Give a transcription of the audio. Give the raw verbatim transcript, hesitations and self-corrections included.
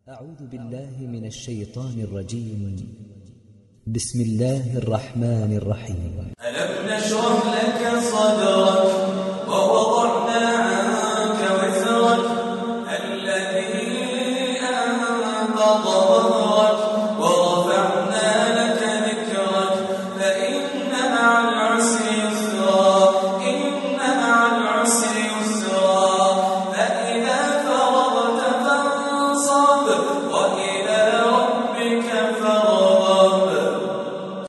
أعوذ بالله من الشيطان الرجيم. بسم الله الرحمن الرحيم. ألم نشرح لك صدرك